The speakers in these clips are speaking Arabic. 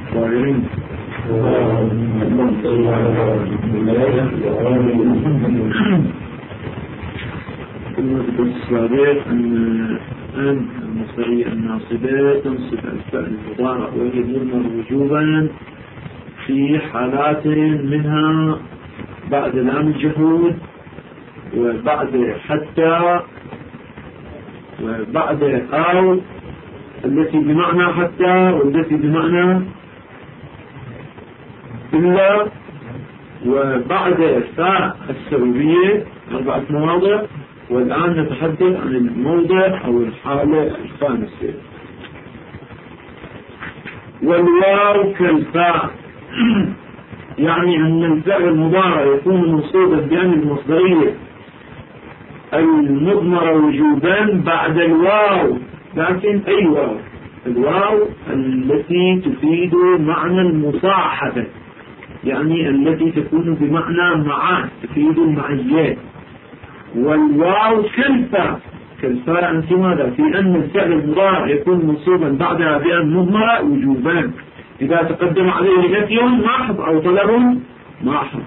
الطاهرين. كنا في السابق أن المصدرية الناصبة تنصب الفعل المضارع وهي مضمر وجوبا في حالات منها بعد لام الجهود وبعد حتى وبعد أو التي بمعنى حتى والتي بمعنى إلا وبعد فاء السببية 4 مواضع. والآن نتحدث عن الموضع أو الحالة الخامسة. والواو كالفاء يعني أن الفعل المضارع يكون منصوبا بأن المصدرية المضمرة وجوبا بعد الواو، لكن أي واو؟ الواو التي تفيد معنى المصاحبة، يعني التي تكون بمعنى معا، تفيد المعيات. والواو كالفاء، كالفاء يعني في ماذا؟ في أن الفعل المضارع يكون منصوبا بعدها بأن مضمرة وجوبا إذا تقدم عليه نفي محض أو طلب محض.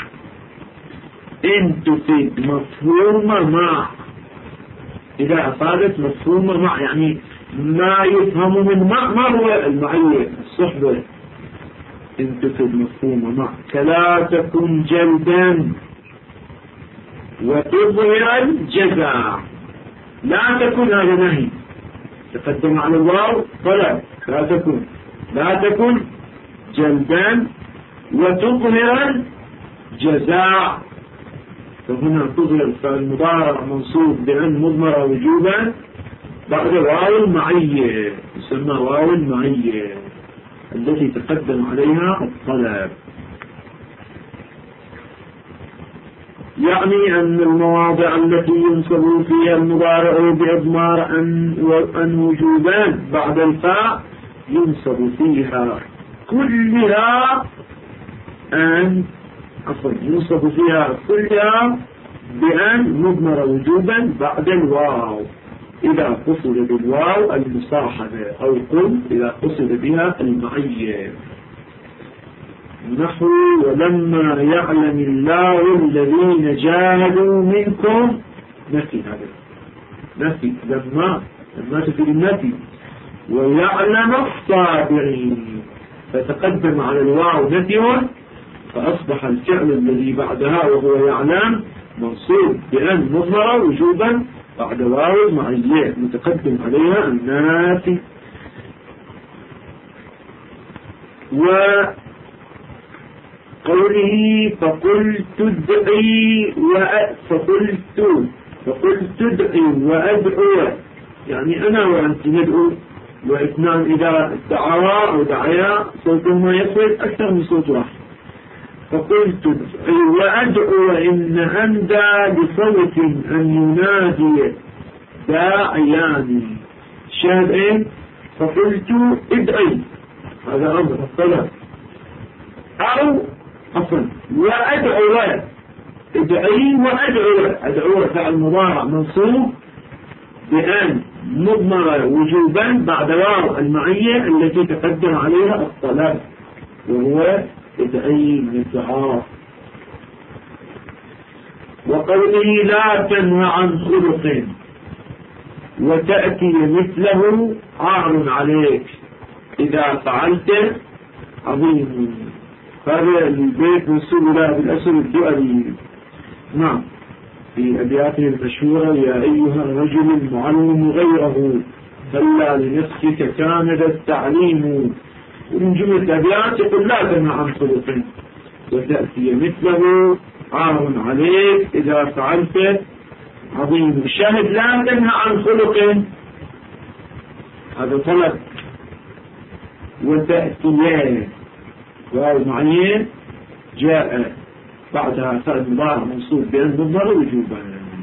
إن تفيد مفهوم مع، إذا أفادت مفهوم مع يعني ما يفهم من مأمر المعية الصحبة. إن تفيد مفهوم مع كلا تكن جلدا وتظهر الجزاء. لا تكن هذا نهي تقدم على الواو طلب، لا تكن جلدا وتظهر الجزاء. فهنا تظهر فالمضارع منصوب بأن مضمرة وجوبا بعد واو المعية، يسمى واو المعية التي تقدم عليها الطلب. يعني أن المواضع التي ينصب فيها المضارع بإضمار أن وجوبان بعد الفاء ينصب فيها كلها بأن مضمر وجوبا بعد الواو إذا قصد بالواو المصاحبة، أو قل إذا قصد بها المعية. نحو ولما يعلم الله الذين جاهدوا منكم. نفي، هذا نفي لما تفيد النفي. ويعلم الصابرين فتقدم على الواو نفي، فأصبح الفعل الذي بعدها وهو يعلم منصوب بأن مضمرة وجوبا بعد واو معية متقدم عليها النافي. وقوله فقلت تدعي وأدعو، يعني أنا وأنت ندعو، واثنان إذا دعوا أو دعيا صوتهما يصل أكثر من صوت واحد. فقلت تدعي وأدعو إن أندى بصوت أن ينادي داعيان. شاهد إيه؟ فقلت ادعي، هذا أمر الطلب، أو أصلا وأدعو ادعي وأدعو فعل مضارع منصوب بأن مضمر وجوبا بعد واو المعية التي تقدم عليها الطلب وهو ادعي من الدعاء. وقوله لا تنهى عن خلق وتأتي مثله عار عليك إذا فعلت عظيم. هذا البيت منسوب له بالأسر الدؤلي. نعم، في أبياته المشهورة يا أيها الرجل المعلم غيره فلا لنفسك كان ذا التعليم. ومن جملة الأبيات يقول لا تنهى عن خلق وتأتي مثله عار عليك إذا فعلت عظيم. الشاهد لا تنهى عن خلق، هذا طلب. وتأتي واو معين جاء بعدها فعل مضارع منصوب بأن مضمر وجوبا.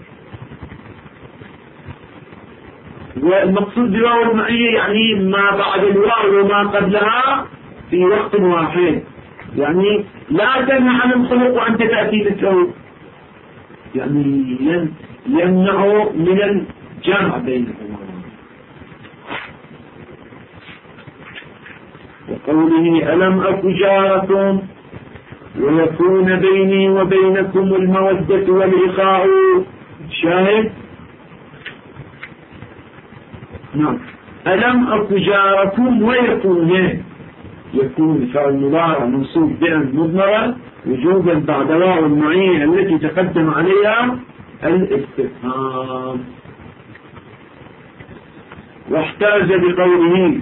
والمقصود بواو المعية يعني ما بعد الواو وما قبلها في وقت واحد، يعني لا تنهى عن الخلق وأنت تأتي مثله، يعني يمنع من الجمع بينهما. وقوله ألم أك جاركم ويكون بيني وبينكم المودة والإخاء. شاهد. نعم. ألم أك جاركم يكون فعل مضارع منصوب بأن مضمرة وجوبا بعد واو المعية التي تقدم عليها الاستفهام. واحتاج بقوله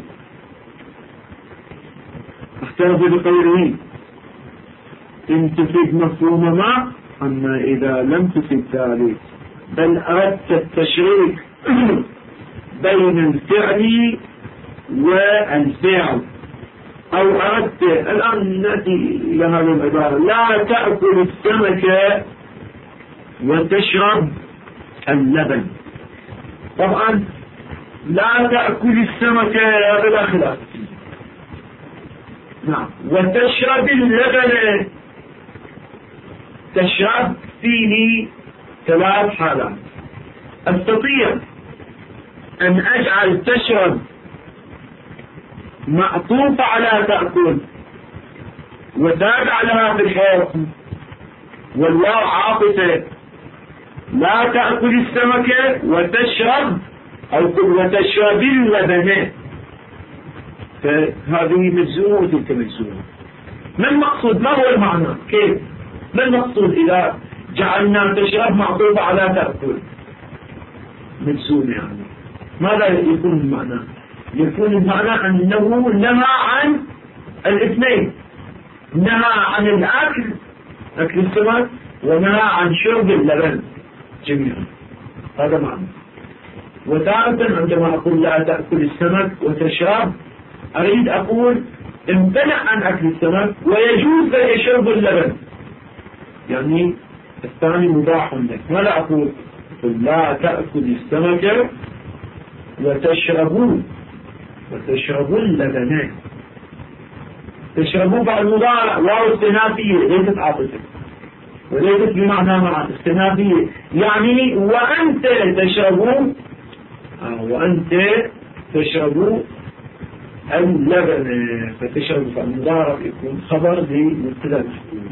إن تفيد مفهوم ما، أما إذا لم تفيد ذلك بل أردت التشريك بين الفعل والفعل، أو أردت الآن نأتي إلى هذه العبارة: لا تأكل السمك وتشرب اللبن. طبعا لا تأكل السمك بلا خلاف. نعم. وتشرب اللبن، تشرب فيه 3 حالات. أستطيع أن أجعل تشرب معطوفة على تأكل وتابع لها في الحكم، والواو عاطفة. لا تأكل السمك وتشرب أو وتشرب اللبن، فهذه مجزومة وتلك مجزومة. ما المقصود؟ ما هو المعنى؟ كيف؟ ما المقصود إذا جعلنا تشرب معطوفة على تأكل مجزومة؟ يعني ماذا يكون المعنى؟ يكون المعنى أنه نهى عن الاثنين، نهى عن الأكل، أكل السمك، ونهى عن شرب اللبن جميعا. هذا معنى. وتارة عندما أقول لا تأكل السمك وتشرب، أريد أقول امتنع عن أكل السمك ويجوز لك شرب اللبن، يعني الثاني مباح لك. ولا أقول لا تأكل السمك وتشربوا اللبن. تشربوا بعد مضارع واو استئنافية ليست عاطفة وليست بمعنى مع استئنافية، يعني وأنت تشربوا اللبن. فتشرب المضارع يكون خبر لمبتدا محذوف.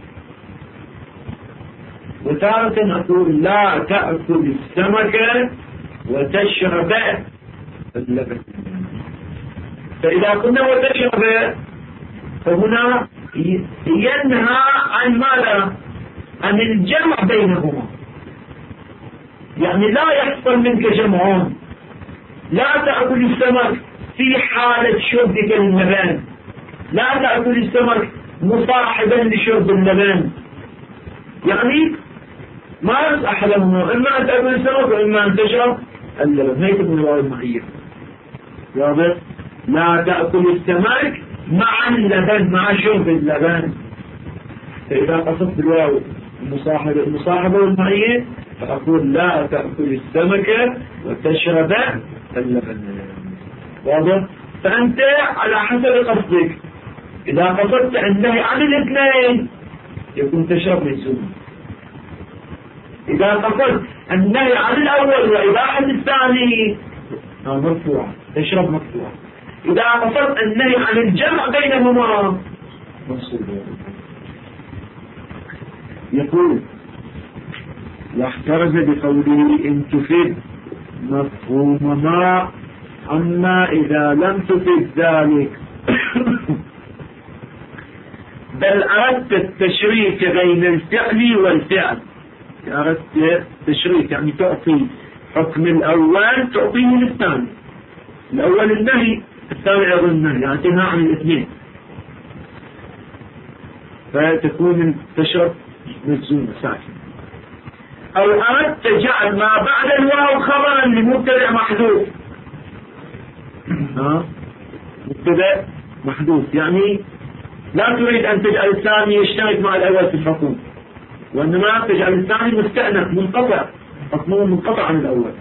وتارة أقول لا تأكل السمك وتشرب اللبن. فإذا قلنا وتشرب فهنا ينهى عن ماذا؟ عن الجمع بينهما، يعني لا يحصل منك جمعون. لا تأكل السمك في حالة شربك اللبن، لا تأكل السمك مصاحبا لشرب اللبن، يعني ما يصح لهما، إما أن تأكل السمك وإما أن تشرب اللبن. هيك من الواو المعية. واضح؟ لا تأكل السمك مع اللبن، مع شرب اللبن. فإذا قصدت الواو المصاحبة والمعية فأقول لا تأكل السمك وتشرب اللبن. واضح؟ فأنت على حسب قصدك. إذا قصدت النهي عن الاثنين يكون تشرب مجزوم. إذا قصدت النهي عن الأول وإباحة الثاني مرفوع، تشرب مرفوع. إذا قصدت النهي عن الجمع بينهما منصوب. يقول واحترز بقوله إن تفيد مفهوم ما، أما إذا لم تفيد ذلك بل أردت التشريك بين الفعل والفعل. أردت تشريك يعني تعطي حكم الأول تعطيه للثاني، الأول النهي الثاني أيضا النهي، يعني تنهى عن الاثنين، فتكون تشرب مجزومة ساكنة. أو أردت جعل ما بعد الواو خبرا لمبتدأ محذوف. مبتدأ محذوف يعني لا تريد أن تجعل الثاني يشترك مع الأول في الحكم، وإنما تجعل الثاني مستأنف منقطع، حكمه منقطع عن الأول.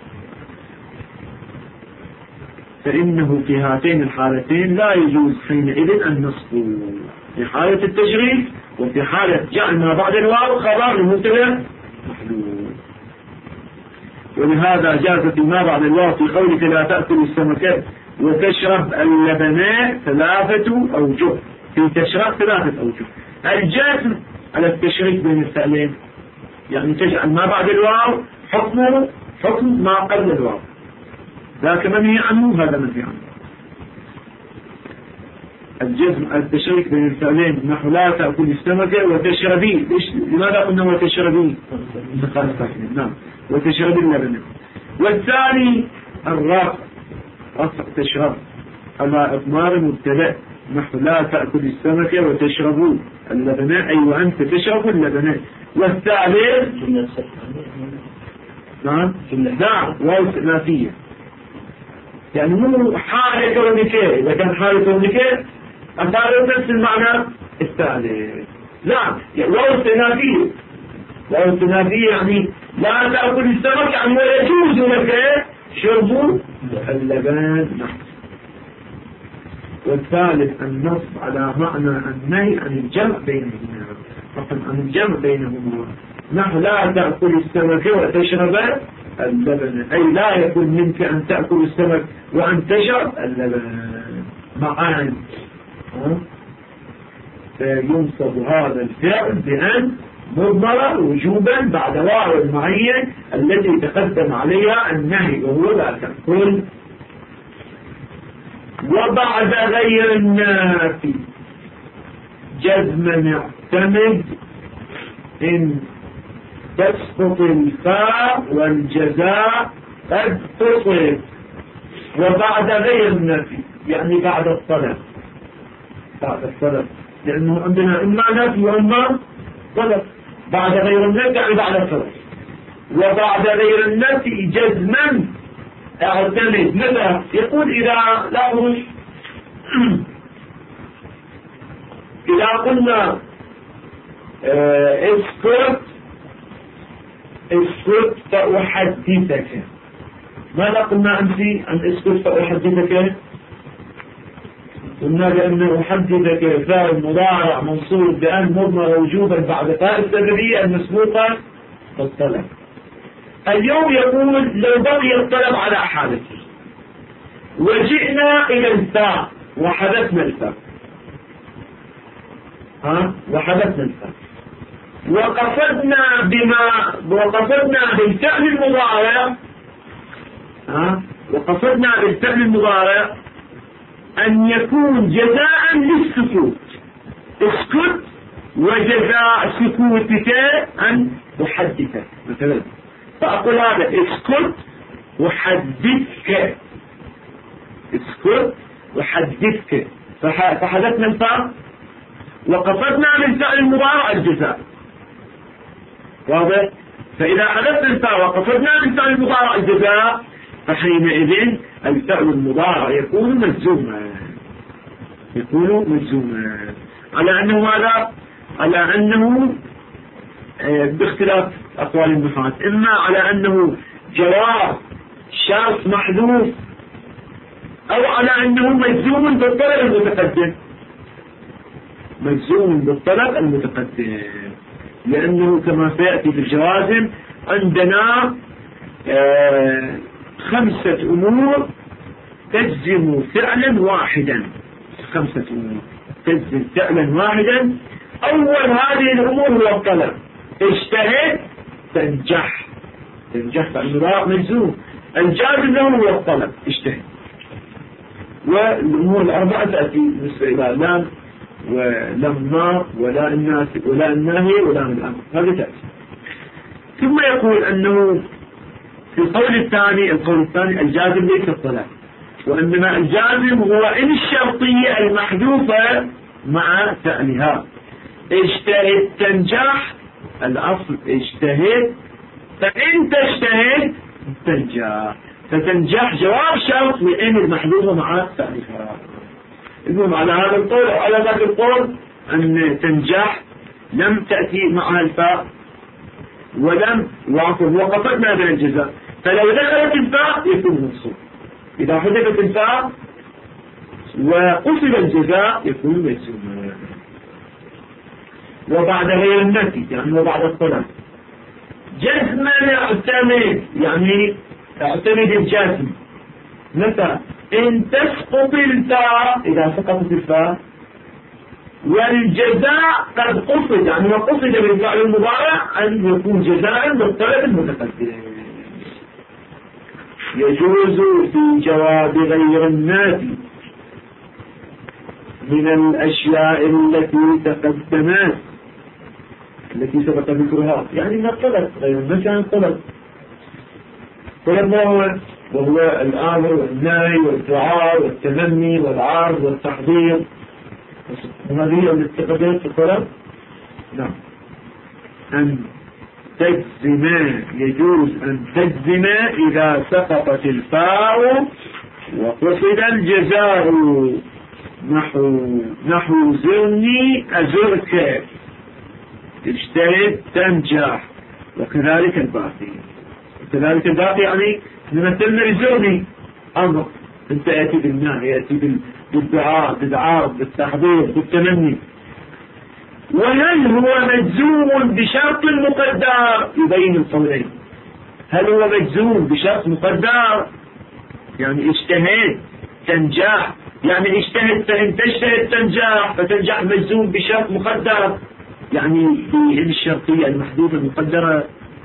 فإنه في هاتين الحالتين لا يجوز حينئذ النصب، في حالة التشريك وفي حالة جعل ما بعد الواو خبر لمبتدأ محذوف. ولهذا جاز في ما بعد الواو في قولك لا تأكل السمك وتشرب اللبناء 3 أوجه، في تشرب 3 أوجه. الجزم على التشريك بين الفعلين، يعني تجعل ما بعد الواو حكمه حكم ما قبل الواو، ذاك منهي عنه هذا منهي عنه. الجزم التشريك بين الفعلين، نحو لا تأكل السمكة وتشربي. لماذا قلنا وتشربي؟ نعم، وتشربي اللبن. والثاني الرفع، رفع تشرب على إضمار مبتدأ، نحو لا تأكل السمكة وتشربوا اللبن، أي وأنت تشرب اللبن. والثالث نعم واو استئنافية، يعني مو حالة كونية. إذا كان حالة كونية أثارت نفس المعنى الثالث. لا، واو استئنافية. واو استئنافية يعني لا تأكل السمك، يعني ويجوز لك شرب اللبن. والثالث النصب على معنى النهي عن الجمع بينهما، عن الجمع بينهما، نحو لا تأكل السمك وتشرب اللبن، أي لا يكون منك أن تأكل السمك وأن تشرب اللبن معا. فينصب هذا الفعل بأن مضمرة وجوبا بعد واو المعين التي تقدم عليها النهي، وهو لا تأكل. وبعد غير النافي جزما اعتمد إن تسقط الفاء والجزاء قد تصف. وبعد غير النفي يعني بعد الطلب، بعد الطلب، لأنه عندنا إما نفي وإما طلب. بعد غير النفي يعني بعد الطلب. وبعد غير النفي جزما اعتمد. ماذا يقول؟ إذا لا أرش إذا قلنا اسكت فأحدثك، ماذا قلنا أمس عن اسكت فأحدثك؟ قلنا بأن أحدثك فاعل مضارع منصوب بأن مضمر وجوبا بعد فاء السببية المسبوقة والطلب. اليوم يقول لو بقي الطلب على حالته وجئنا إلى الفاء وحدثنا الفاء، وحدثنا الفاء وقصدنا بالفعل المضارع، وقصدنا بالفعل المضارع أن يكون جزاء للسكوت. اسكت وجزاء سكوتك أن أحدثك مثلا، فأقول هذا اسكت أحدثك، اسكت أحدثك، فحدثنا الفاء وقصدنا بالفعل المضارع الجزاء. واضح؟ فإذا حدثنا الفاء وقصدنا بالفعل المضارع الجزاء فحينئذ الفعل المضارع يكون مجزوما، على أنه ماذا؟ على أنه باختلاف أقوال النحاة، إما على أنه جواب شرط محذوف، أو على أنه مجزوم بالطلب المتقدم، مجزوم بالطلب المتقدم، لأنه كما سيأتي في الجوازم عندنا 5 أمور تجزم فعلا واحدا، 5 أمور تجزم فعلا واحدا. أول هذه الأمور هو الطلب، اجتهد تنجح، فالمضارع مجزوم، الجازم له هو الطلب اجتهد. والأمور الأربعة تأتي بالنسبة إلى لام ولما ولا الناس ولا الناهي ولا الأمر، هذا تأتي. ثم يقول أنه في القول الثاني الجازم ليس الطلب، وإنما الجازم هو إن الشرطية المحذوفة مع فعلها. اجتهد تنجح، الأصل اجتهد، فإن تجتهد تنجح، فتنجح جواب شرط لإن المحذوفة مع فعلها. المهم على هذا القول أو على ذاك القول أن تنجح لم تأتي معها الفاء ولم وقفتنا بين الجزاء، فلو دخلت الفاء يكون منصوب، إذا حذفت الفاء وقصد الجزاء يكون مجزوما. وبعد غير النفي يعني وبعد الطلب جزما اعتمد، يعني اعتمد الجزم. متى؟ إن تسقط الفاء، إذا سقطت الفاء والجزاء قد قصد، يعني وقصد بالفعل المضارع أن يكون جزاء بالطلب المتقدم. يجوز في جواب غير النافي من الأشياء التي تقدمت التي سبق ذكرها، يعني من الطلب غير النافي عن الطلب. طلب وهو الآمر والنهي والدعاء والتمني والعرض والتحضير، وهذه التي تقدمت في الطلب. نعم. أن تجزم، يجوز أن تجزم إذا سقطت الفاء وقصد الجزاء، نحو زرني أزرك، اجتهد تنجح، وكذلك الباقي. وكذلك الباقي يعني نمثلنا بزرني أمر، انت يأتي بالنهي، يأتي بالدعاء، بالعرض، بالتحضير، بالتمني. وهل هو مجزوم بشرط مقدر؟ يبين القولين. هل هو مجزوم بشرط مقدر؟ يعني اجتهد تنجح، يعني اجتهد فإن تجتهد تنجح، فتنجح مجزوم بشرط مقدر، يعني في الشرطية المحدودة المقدرة.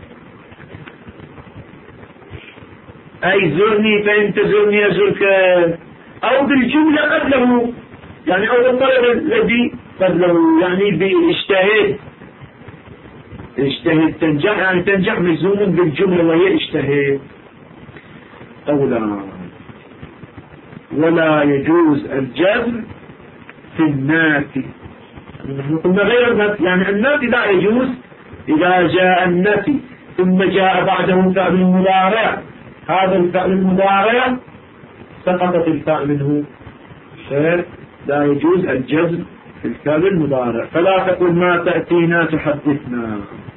أي زرني فإن تزرني أزرك، أو بالجملة قبله، يعني أو الطلب الذي قبله، يعني باجتهد، اجتهد تنجح، يعني تنجح مجزوم بالجملة وهي اجتهد. قولا. ولا يجوز الجزم في النافي، نحن قلنا غير النافي، يعني النافي لا يجوز إذا جاء النافي ثم جاء بعده فعل المضارع، هذا الفعل المضارع سقطت الفاء منه، لا يجوز الجزم في الفعل المضارع. فلا تقل ما تأتينا تحدثنا.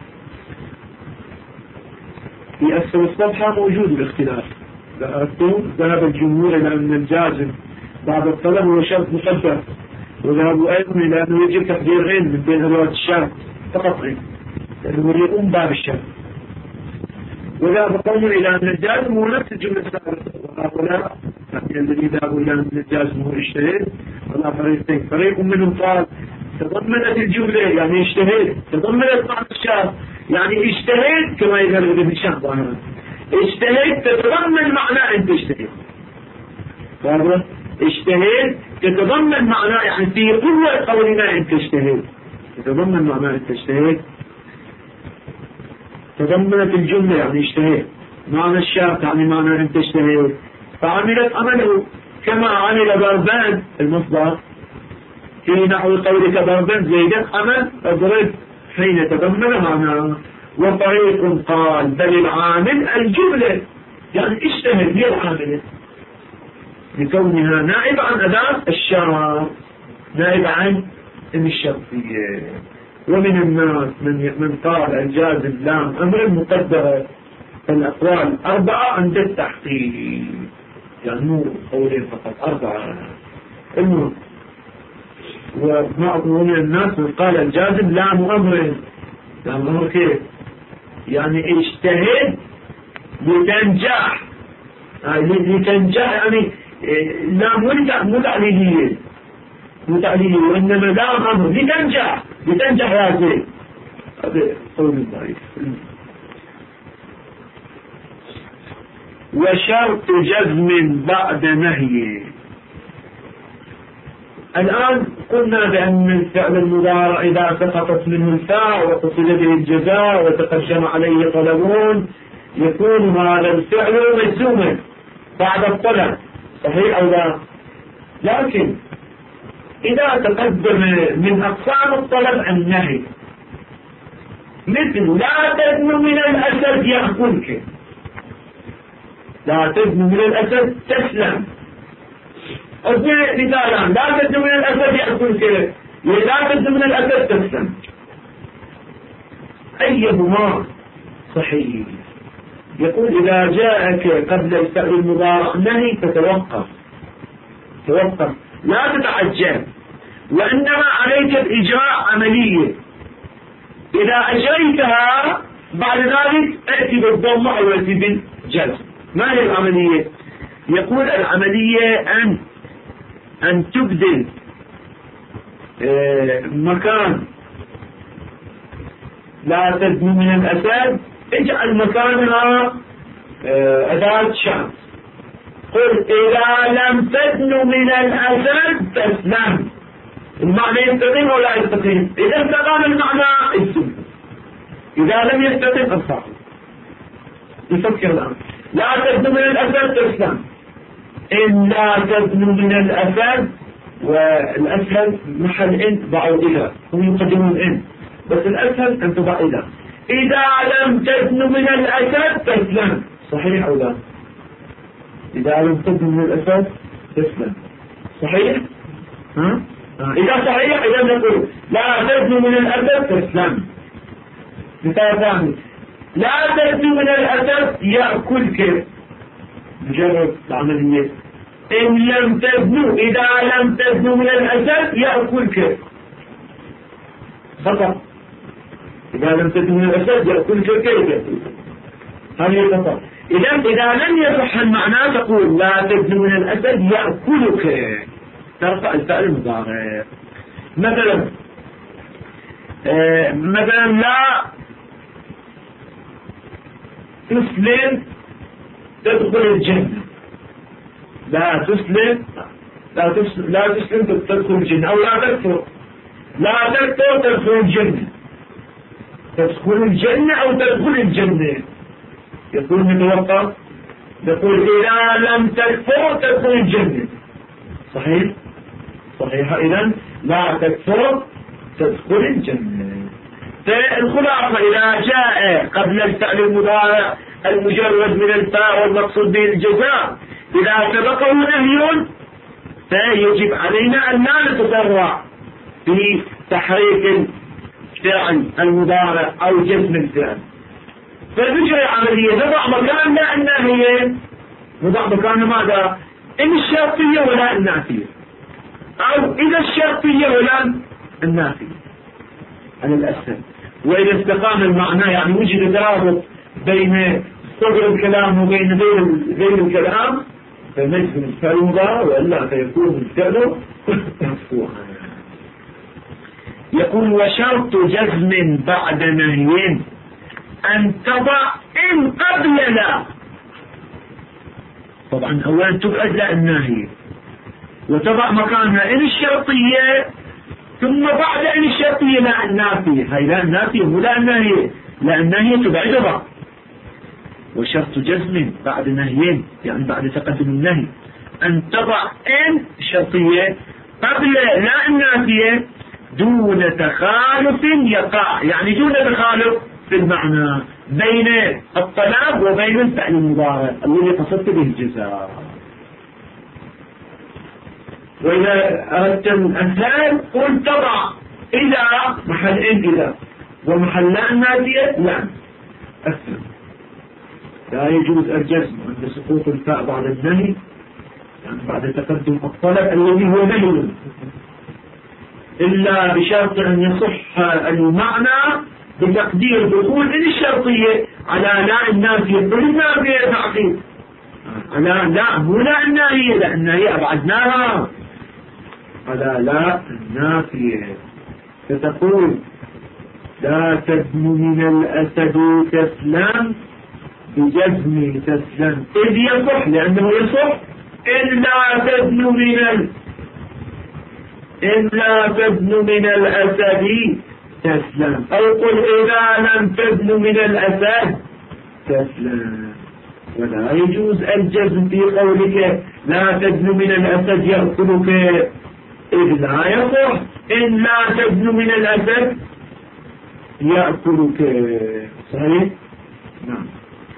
في أسفل الصفحة موجود الاختلاف، إذا أردتم ذهب الجمهور إلى أن الجازم بعد الطلب هو شرط مقدر، وذهبوا أيضا إلى أنه يجب تقدير عين من بين أدوات الشرط فقط عين، لأنه يقوم باب الشرط. وذهب قوم إلى أن الجازم هو نفس الجملة السابقة، وهؤلاء الذي ذهبوا إلى أن الجازم هو اجتهد، ولا فريقين. فريق منهم قال تضمنت الجملة يعني اجتهد، تضمنت معنى الشرط يعني اجتهد، كما يذهب ابن هشام ظاهرا اجتهد تتضمن معنى أن تجتهد، واضح؟ اجتهد تتضمن معنى، يعني في قوة قولنا أن تجتهد، تتضمن معنى أن تجتهد، تضمنت الجملة يعني اجتهد، معنى الشرط يعني معنى أن تجتهد، فعملت عمله كما عمل ضربان المصدر في نحو قولك ضربا زيدا عمل اضرب، حين تضمن معناه. وطريق قال بل العامل الجملة، يعني اجتهد هي العاملة لكونها نائبة عن أداة الشرط، نائبة عن الشرطية. ومن الناس من قال الجازم لام أمر مقدرة، فالأقوال 4 عند التحقيق، يعني مو قولين فقط 4. المهم وبعض من الناس من قال الجازم لام أمر، لام أمر كيف؟ يعني اجتهد لتنجح، لتنجح يعني لا مو تعليلية، وإنما لام أمر لتنجح يا زيد. هذا قول ضعيف. وشرط جزم بعد نهي. الآن قلنا بأن الفعل المضارع إذا سقطت منه الفاء وقصد به الجزاء وتقدم عليه طلبون يكون هذا الفعل مجزوما بعد الطلب، صحيح أو لا؟ لكن إذا تقدم من أقسام الطلب النهي، مثل لا تدن من الأسد يأكلك، لا تدن من الأسد تسلم، مثالا لا تدن من الأسد يأكلك، لا تدن من الأسد تسلم، أيهما صحيح؟ يقول إذا جاءك قبل الفعل المضارع نهي فتوقف، لا تتعجل، وإنما عليك بإجراء عملية، إذا أجريتها بعد ذلك أتي بالضمة أو أتي بالجزم. ما هي العملية؟ يقول العملية أن تبدل مكان لا تدنو من الأسد، اجعل مكانها أداة شرط. قل إذا لم تدنو من الأسد تسلم. المعنى يستقيم أو لا يستقيم؟ إذا استقام المعنى اسم، إذا لم يستقيم أصح. يفكر الآن. لا تدنو من الأسد تسلم. إن لا تدنو من الأسد، والأسهل محل إن ضعوا إلى، هم يقدمون إن، بس الأسهل أن تضع إلى. إذا لم تدنو من الأسد تسلم. صحيح أو لا؟ إذا لم تدنو من الأسد تسلم. صحيح؟ ها؟ إذا صحيح إذا نقول لا تدنو من الأسد تسلم. مثال ثاني، لا تدنو من الأسد يأكلك. مجرد العملية. إن لم تدنو، إذا لم تدنو من الأسد يأكلك. خطأ. إذا لم تدنو من الأسد يأكلك كيف؟ هذه خطأ. إذا لم يصح المعنى تقول لا تدنو من الأسد يأكلك، ترفع الفعل المضارع. مثلا لا تسلم تدخل الجنة. لا تسلم تدخل الجنة، أو لا تكفر تدخل الجنة. تدخل الجنة أو تدخل الجنة، يقول متوقف. يقول إذا لم تكفر تدخل الجنة. صحيح؟ إذن لا تكفر تدخل الجنة. فالخلاصة إذا جاء قبل الفعل المضارع المجرد من الفاء والمقصود به الجزاء إذا سبقه نهي، فيجب علينا أن لا نتسرع في تحريك الفعل المضارع أو جزم الفعل. فالفكرة العملية نضع مكان لا الناهية، نضع مكان ماذا؟ إن الشرطية ولا النافية، أو إذا الشرطية ولا النافية على الأسهل. وإذا استقام المعنى يعني وجد ترابط بين صدر الكلام وبين غير الكلام فنجزم الفعل المضارع، وإلا فيكون الفعل مفتوحا. يقول وشرط جزم بعد نهي أن تضع إن قبل لا. طبعا أولا تبعد لا الناهية وتضع مكانها إن الشرطية، ثم بعد إن الشرطية لا النافية. هاي لا النافية مو لا الناهية، لا الناهية تبعدها. وشرط جزم بعد نهيين يعني بعد تقدم النهي أن تضع إن الشرطية قبل لا النافية دون تخالف يقع، يعني دون تخالف في المعنى بين الطلب وبين الفعل المضارع الذي قصدت به الجزاء. وإذا أردت الأمثال قل تضع إذا محل إن إذا ومحل لا النافية لا أسلم. لا يجوز الجزم عند سقوط الفاء بعد النهي، يعني بعد تقدم الطلب الذي هو نهي، إلا بشرط أن يصح المعنى بتقدير دخول إن الشرطية على لا النافية. النافية تعقيد على لا مو لا الناهية، لا الناهية أبعدناها على لا النافية. فتقول لا تدنو من الأسد تسلم بجزم تسلم، إذ يصح لأنه يصح إن لا تدنو من الأسد تسلم، أو قل إذا لم تدنو من الأسد تسلم. ولا يجوز الجزم في قولك لا تدنو من الأسد يأكلك، إذ لا يصح إن لا تدنو من الأسد يأكلك. صحيح؟ نعم.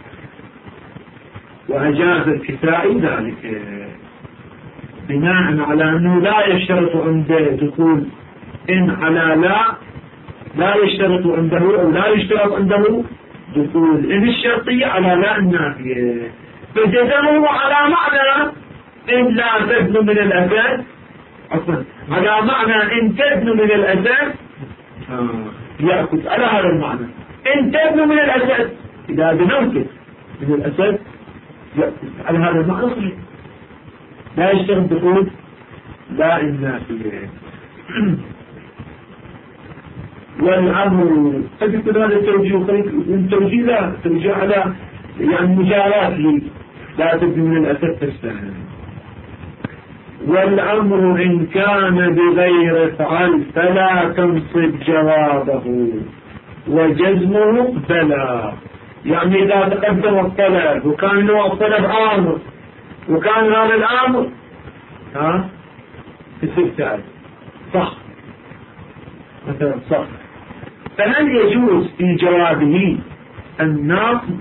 وأجاز الكسائي ذلك بناء على أنه لا يشترط عند دخول إن على لا يشترط عنده أو لا يشترط عنده دخول إن الشرطية على لا النافية، فجزمه على معنى إن لا تدنو من الأسد، عفوا على معنى إن تدنو من الأسد يأكل، على هذا المعنى إن تدنو من الأسد إذا دنوت من الأسد يأكل على هذا المعنى صحيح. لا يشتغل دخول لا النافية. والأمر قد يكون هذا التوجيه لا توجيه على يعني مجالات لي لا تبدو من الأسف تستهل. والأمر إن كان بغير فعل فلا تنصب جوابه وجزمه بلا. يعني إذا تقدم الطلب وكان له الطلب آمر وكان هذا الآمر يصير فعل صح مثلا صح، فهل يجوز في جوابه النصب؟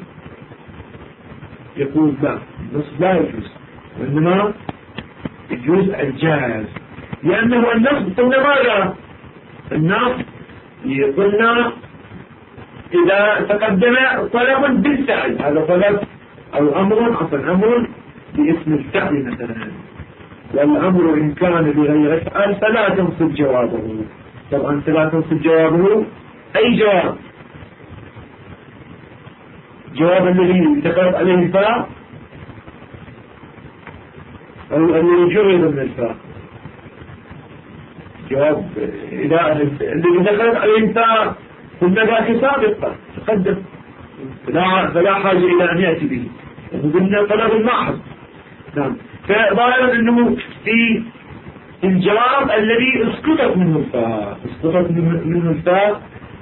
يقول لا، النصب لا يجوز، وإنما يجوز الجاز، لأنه النصب قلنا ماذا؟ النصب قلنا إذا تقدم طلب بالفعل، هذا طلب أو أمر عفوا أمر باسم الفعل مثلا. والأمر إن كان بغير فعل فلا تنصب جوابه. طبعا فلا تنصب جوابه أي جواب؟ جواب الذي دخلت عليه الفاء أو الذي جرد من الفاء. جواب إذا الذي دخلت عليه الفاء قلنا ذاك سابقا تقدم فلا حاجة إلى أن يأتي به، قلنا طلب المعهد. نعم، فظاهرا أنه في الجواب الذي اسقطت منه الفاء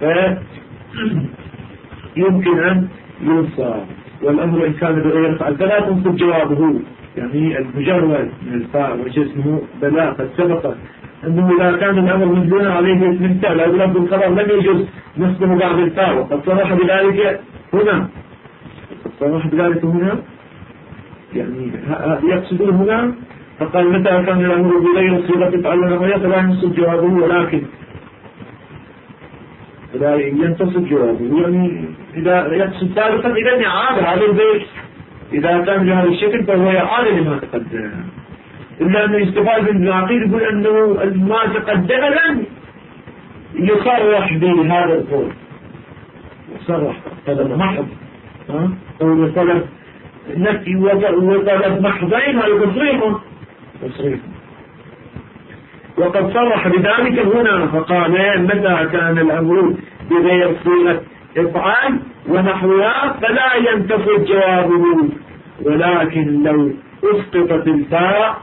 يمكن أن ينصب. والأمر إن كان بغير فعل فلا تنصب جوابه، يعني المجرد من الفاء وجسمه بلا. قد سبق أنه إذا كان الأمر مجبولا عليه من فعل أو لفظ الخبر لم يجوز نصبه بعد الفاء، وقد صرح بذلك هنا يعني يقصدون هنا، فقال متى كان الأمر بغير صيغة فعل ونحوها فلا ينصب جوابه ولكن لا ينتصب جوابه. يعني إذا يقصد سابقا إذا إعادة هذا البيت إذا كان بهذا الشكل فهو إعادة لما تقدم، إلا أنه يستفاد من العقيد يقول أنه ما تقدم لن يصرح بهذا القول، يصرح طلب محض أو طلب نفي وطلب محضين هذا تصريح. وقد صرح بذلك هنا فقال متى كان الأمر بغير صيغة افعال ونحوها فلا ينتصب جوابه، ولكن لو اسقطت الفاء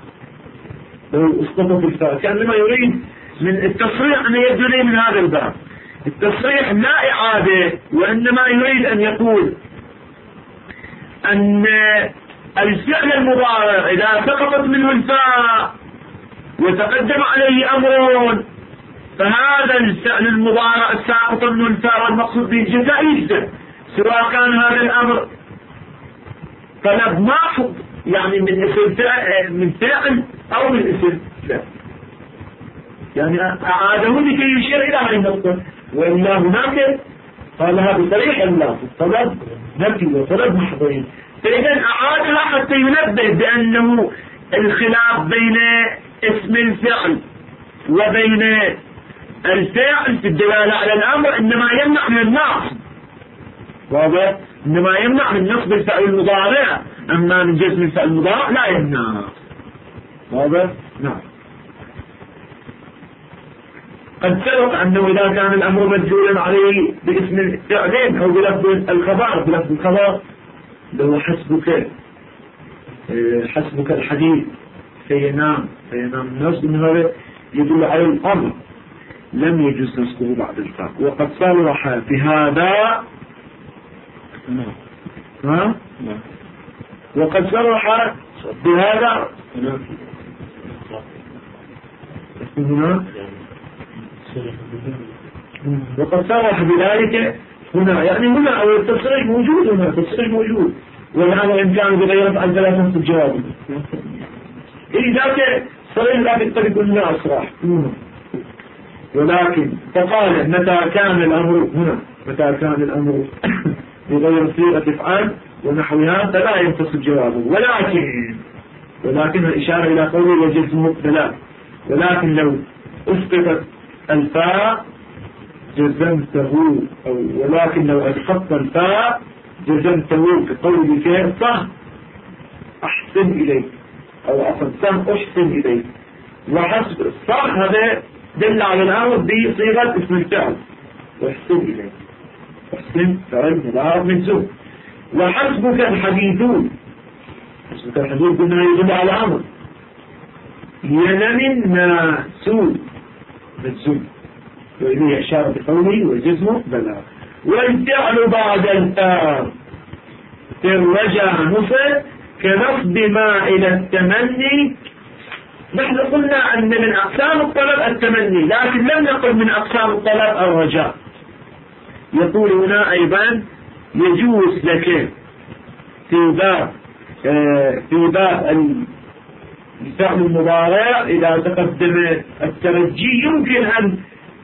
كأنما يريد من التصريح أن يجري من هذا الباب. التصريح لا إعادة، وإنما يريد أن يقول أن الفعل المضارع إذا سقطت منه الفاء وتقدم عليه أمر فهذا الفعل المضارع الساقط منه الفاء والمقصود به الجزاء يجزى، سواء كان هذا الأمر طلب محض يعني من فعل أو من اسم فعل. يعني أعاده لكي يشير إلى هذه النقطة، وإلا هناك قالها بطريق الله الطلب نفي وطلب محضين، فإذا أعادها حتى ينبه بأنه الخلاف بين اسم الفعل وبين الفعل في الدلالة على الأمر إنما يمنع من النصب، واضح؟ إنما يمنع من نصب الفعل المضارع، أما من جزم الفعل المضارع لا يمنع، واضح؟ نعم. قد سبق أنه إذا كان الأمر مدلولا عليه باسم الفعلين أو بلفظ الخبر لو حسبك الحديث فينام النصب من هذا يدل على الأمر لم يجوز نصبه بعد الفاء. وقد صرح بهذا وقد صرح بهذا هنا وقد صرح بذلك هنا، يعني هنا أو التصريح موجود، هنا التصريح موجود. ولهذا إن كان بغير فعل فلا تنصب جوابه. إذا صريح لا تقترب لنا أصراح. ولكن فقال متى كان الأمر بغير صيغة افعال ونحوها فلا ينتصب جوابه، ولكن الإشارة إلى قوله وجزمه بلا. ولكن لو اسقطت الفاء جزمته، ولكن لو اسقطت الفاء جزمته كقول بكير صح أحسن إليك أو عفوا سم أحسن إليك. وحسب الصح هذا دل على الأمر بصيغة اسم الفعل أحسن إليك. أحسن فعل مضارع منصوب. وحسبك الحديثون، حسبك الحديث قلنا يدل على أمر. ينم الناس مجزوم وإليه إشارة بقوله وجزمه بلا. والفعل بعد الآن في الرجع نصب كنصب ما إلى التمني. نحن قلنا أن من أقسام الطلب التمني، لكن لم نقل من أقسام الطلب الرجاء. يقول هنا أيضا يجوز لك في باب الفعل المضارع إذا تقدم الترجي يمكن أن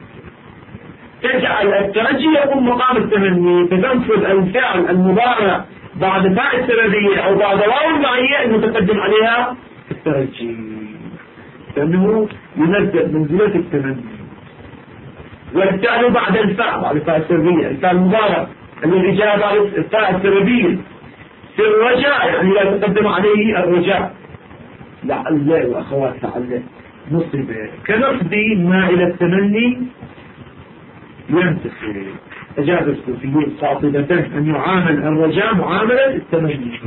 تجعل الترجي يقوم مقام التمني، فتنصب الفعل المضارع بعد فاء السببية أو بعد واو المعية المتقدم عليها الترجي، لأنه ينزل منزلة التمني. والفعل بعد الفاء بعد فاء السببية، الفعل المضارع الذي جاء بعد الفاء السببية في الرجاء يعني لا تقدم عليه الرجاء لعل وأخوات لعل نصب كنصب ما إلى التمني ينتصر. أجاب الصوفيين قاطبة أن يعامل الرجاء معاملة التمني،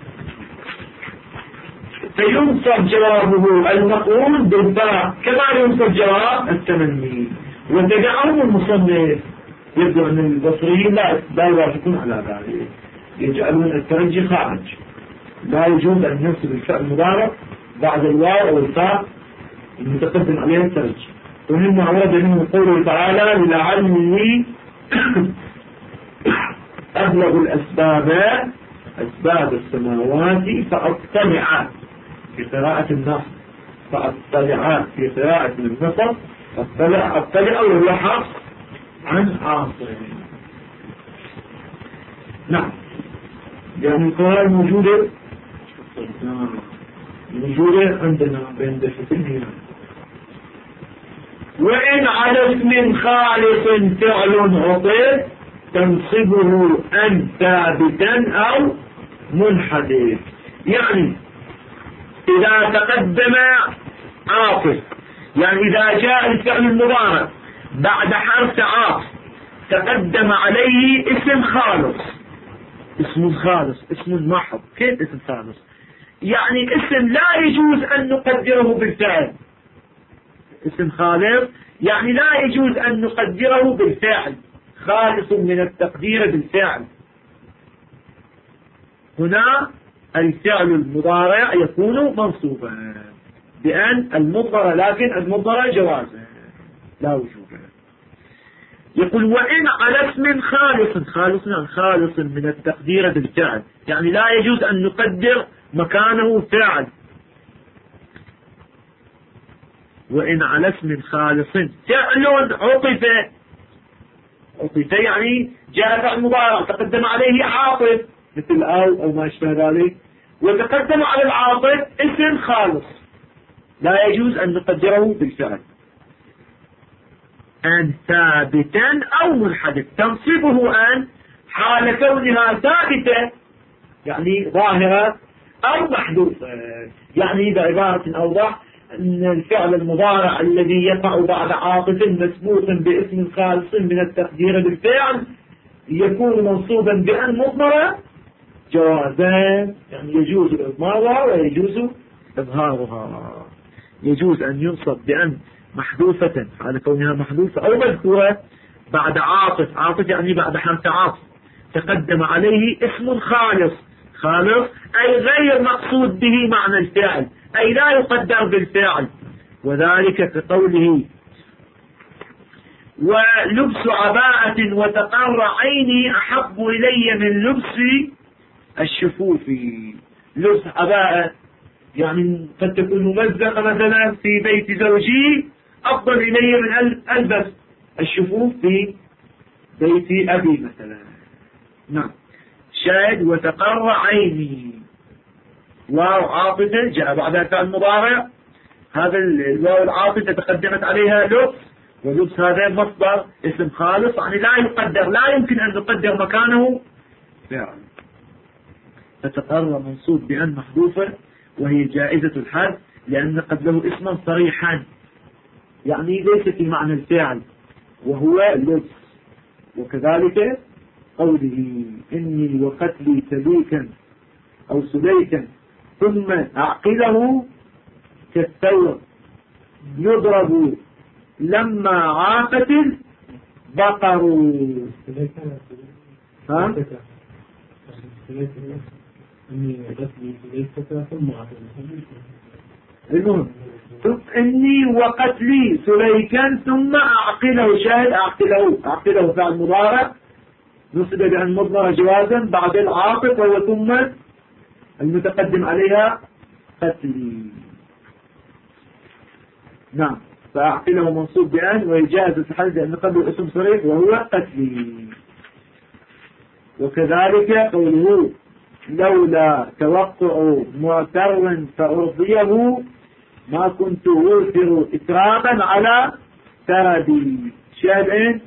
فينصب جوابه المقول بالباء كما ينصب جواب التمني. وتبعهم المصنف يبدو أن البصريين لا يوافقون على ذلك، يجعلون الترجي خارج، لا يجوز أن ينصب الفعل المضارع بعد الواو أو الفاء المتقدم عليها الترجي. ومما ورد منه قوله تعالى لعلي أبلغ الأسباب أسباب السماوات فأطلع في قراءة النص، فأطلع في قراءة النصر، أطلع وهو حفص عن عاصم. نعم، يعني القواعد موجودة عندنا بين دفتين هنا. وإن على اسم خالص فعل عطف تنصبه أن ثابتا أو منحدر. يعني إذا تقدم عاطف، يعني إذا جاء الفعل المضارع بعد حرف عاطف تقدم عليه اسم خالص، اسم خالص، اسم محض. كيف اسم خالص؟ يعني اسم لا يجوز أن نقدره بالفعل. اسم خالص يعني لا يجوز أن نقدره بالفعل، خالص من التقدير بالفعل. هنا الفعل المضارع يكون منصوبا بأن المضمرة، لكن المضمرة جوازا لا وجوبا. يقول وإن على اسم خالص من التقدير بالفعل، يعني لا يجوز أن نقدر مكانه فعل. وإن على اسم خالص فعل عطف يعني جاء فعل مضارع تقدم عليه عاطف مثل أو ما أشبه ذلك، وتقدم على العاطف اسم خالص لا يجوز أن نقدره بالفعل. أن ثابتا أو منحدث تنصبه أن حال كونها ثابتة يعني ظاهرة أو محذوفة. يعني بعبارة أوضح أن الفعل المضارع الذي يقع بعد عاطف مسبوق باسم خالص من التقدير بالفعل يكون منصوبا بأن مضمرة جوازان، يعني يجوز إضمارها ويجوز إظهارها. يجوز أن ينصب بأن محذوفة على كونها محذوفة أو مذكورة بعد عاطف يعني بعد حرف عاطف تقدم عليه اسم خالص أي غير مقصود به معنى الفعل، أي لا يقدر بالفعل. وذلك كقوله ولبس عباءة وتقر عيني أحب إلي من لبس الشفوف. لبس عباءة يعني قد تكون ممزقة مثلا في بيت زوجي أفضل إلي من ألبس الشفوف في بيت أبي مثلا. نعم، شاهد وتقر عيني واو عاطفة جاء بعدها فعل مضارع، هذا الواو العاطفة تقدمت عليها لبس، ولبس هذا مصدر اسم خالص يعني لا يقدر، لا يمكن أن نقدر مكانه فعل. فتقر منصوب بأن محذوفة وهي جائزة الحذف لأن قبله اسما صريحا يعني ليس في معنى الفعل وهو لبس. وكذلك قوله إني وقتلي سليكا أو سليكا ثم أعقله كالثور يضرب لما عاقت البقر. ها؟ المهم إني وقتلي سليكا ثم أعقله. شاهد أعقله فعل مضارع نصب بأن مضمر جوازا بعد العاقب وهو ثم المتقدم عليها قتلي. نعم فأعقله منصوب بأن وهي جائزة الحذف لأن قبل اسم صريح وهو قتلي. وكذلك قوله لولا توقع معتر فأرضيه ما كنت أوثر إترابا على تردي. شاهد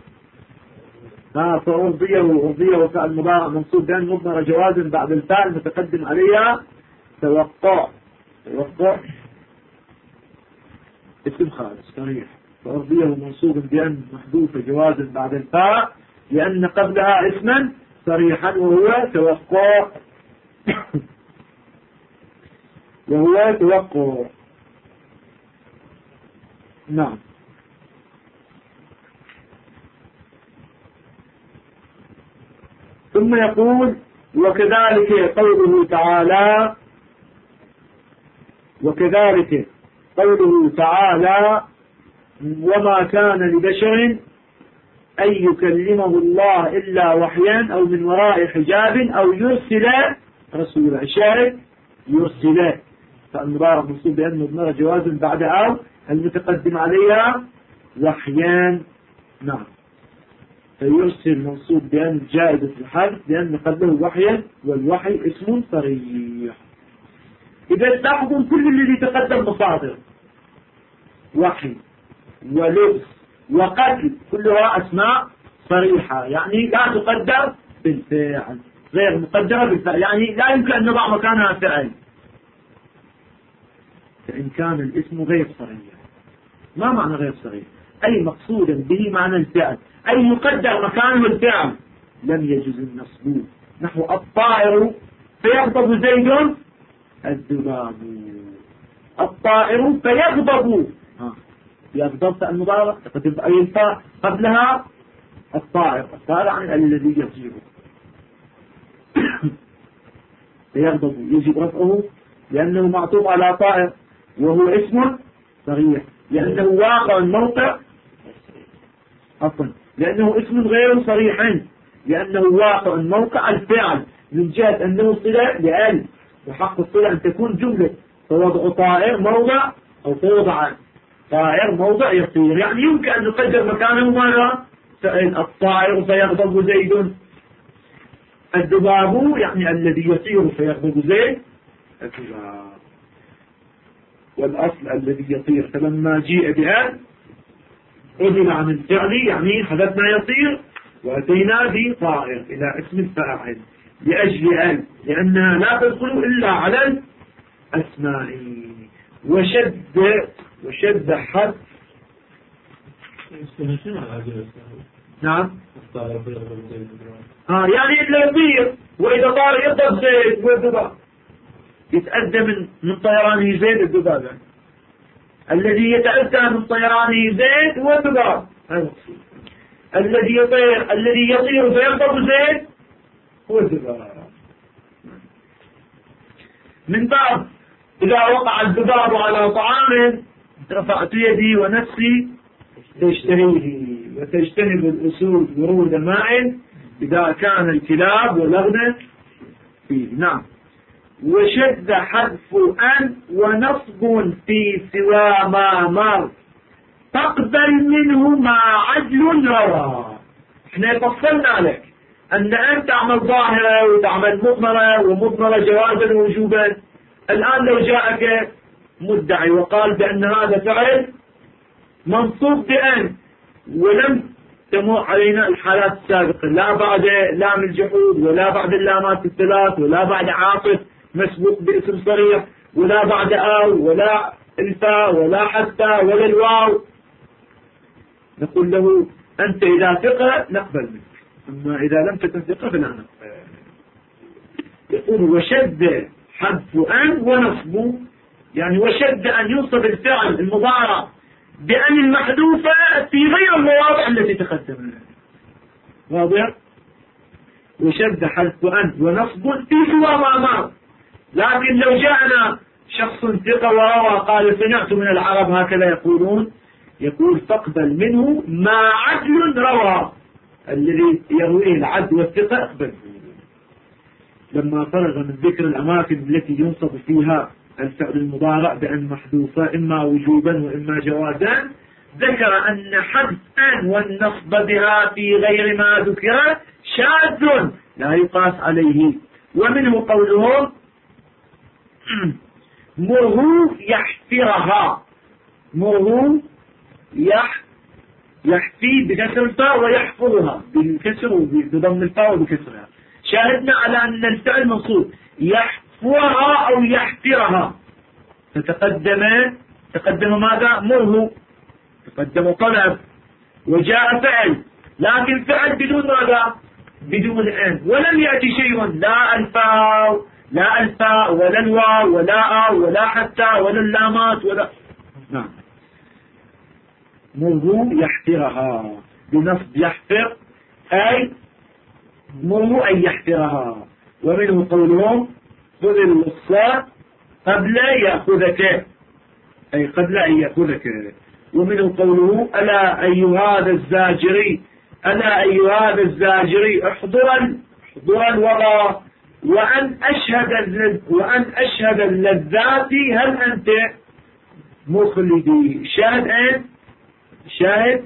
فأرضيه فعل مضارع منصوب بأن مضمر جوازا بعد الفاء المتقدم عليها توقع اسم خالص صريح. فأرضيه منصوب بأن محذوف جوازا بعد الفاء لأن قبلها اسما صريحا وهو توقع نعم. ثم يقول وكذلك قوله تعالى وما كان لبشر أن يكلمه الله إلا وحيا أو من وراء حجاب أو يرسل رسولا. الشاهد يرسل فالمضارع منصوب بأن مضمر جواز بعد أو المتقدم عليها وحيان. نعم فيرسل منصوب بأن جائزة الحذف لأن قبله وحيا والوحي اسم صريح. إذا تأخذون كل الذي تقدم مصادر وحي ولبس وقتل كلها أسماء صريحة يعني لا تقدر بالفعل غير مقدرة بالفعل يعني لا يمكن أن نضع مكانها فعل. فإن كان الاسم غير صريح. ما معنى غير صريح؟ أي مقصودا به معنى الفعل أي يقدر مكانه الفعل لم يجوز النصب. نحو الطائر فيغضب زيد الذباب. الطائر فيغضب يغضب المضارع تقدم أي الفاء قبلها الطائر يعني الذي يطير. فيغضب يجب رفعه لأنه معطوف على طائر وهو اسم صريح لأنه واقع الموقع لأنه اسم غير صريح لأنه واقع موقع الفعل من جهة أنه صلة لأل وحق الصلة أن تكون جملة فوضع طائر موضع أو فوضع طائر موضع يطير يعني يمكن أن نقدر مكانه ماذا الطائر فيغضب زيد الذباب يعني الذي يطير فيغضب زيد الذباب والأصل الذي يطير. فلما جيء بأن أذن عن الفعل يعني حدثنا يطير وأتينا بطائر إلى اسم الفاعل لأجل أن لأنها لا تدخل إلا على الأسماء. وشد حرف نعم يعني إلا يطير وإذا طار يضرب زيد والذباب يتأذى من طيرانه زيد الذباب الذي يتأذى من طيرانه زيد والذباب الذي يطير فيغضب زيد هو الذباب. من باب إذا وقع الذباب على طعام رفعت يدي ونفسي تشتهيه وتجتنب الأسود ورود ماء إذا كان الكلاب والأغنى فيه. نعم. وشد حذف أن ونصب في سوى ما مر تقبل منه ما عدل روى. احنا فصلنا لك أن أن تعمل ظاهرة وتعمل مضمرة ومضمرة جوازا ووجوبا. الآن لو جاءك مدعي وقال بأن هذا فعل منصوب بأن ولم تمر علينا الحالات السابقة لا بعد لام الجحود ولا بعد اللامات الثلاث ولا بعد عاطف مسبوق باسم صريح ولا بعد أو ولا الفاء ولا حتى ولا الواو، نقول له أنت إذا ثقة نقبل منك، أما إذا لم تكن ثقة فلا نقبل. يقول وشد حذف أن ونصب، يعني وشد أن ينصب الفعل المضارع بأن المحذوفة في غير المواضع التي تقدمت. واضح؟ وشد حذف أن ونصب في سوى ما مر. لكن لو جاءنا شخص ثقة وروى قال سمعت من العرب هكذا يقولون، يقول تقبل منه ما عدل روى، الذي يرويه العدل والثقة اقبل. لما فرغ من ذكر الأماكن التي ينصب فيها الفعل المضارع بأن محذوفة إما وجوبا وإما جوازا، ذكر أن حذف أن والنصب بها في غير ما ذكر شاذ لا يقاس عليه. ومنه قولهم مره يحفرها، مره يحفي بكسر الفاء ويحفرها بالكسر وبضم الفاء وبكسرها. شاهدنا على أن الفعل منصوب يحفرها أو يحفرها، تقدم ماذا؟ مره، تقدم طلب وجاء فعل، لكن فعل بدون ماذا؟ بدون أن، ولم يأتي شيء، لا الفاء ولا الواو ولا أو ولا حتى ولا اللامات ولا. نعم. مره يحفرها بنصب يحفر أي مره أن يحفرها. ومنه قولهم خذ الوصاة قبل يأخذك، أي قبل أن يأخذك. ومنه قوله ألا أي هذا الزاجري احضر الوغى وأن أشهد اللذات هل أنت مخلدي. شاهد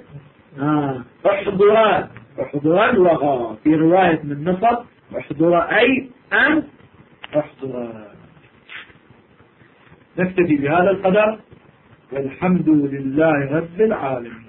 احضر الوغى في رواية من نصب احضر أي أن احضر. نكتفي بهذا القدر والحمد لله رب العالمين.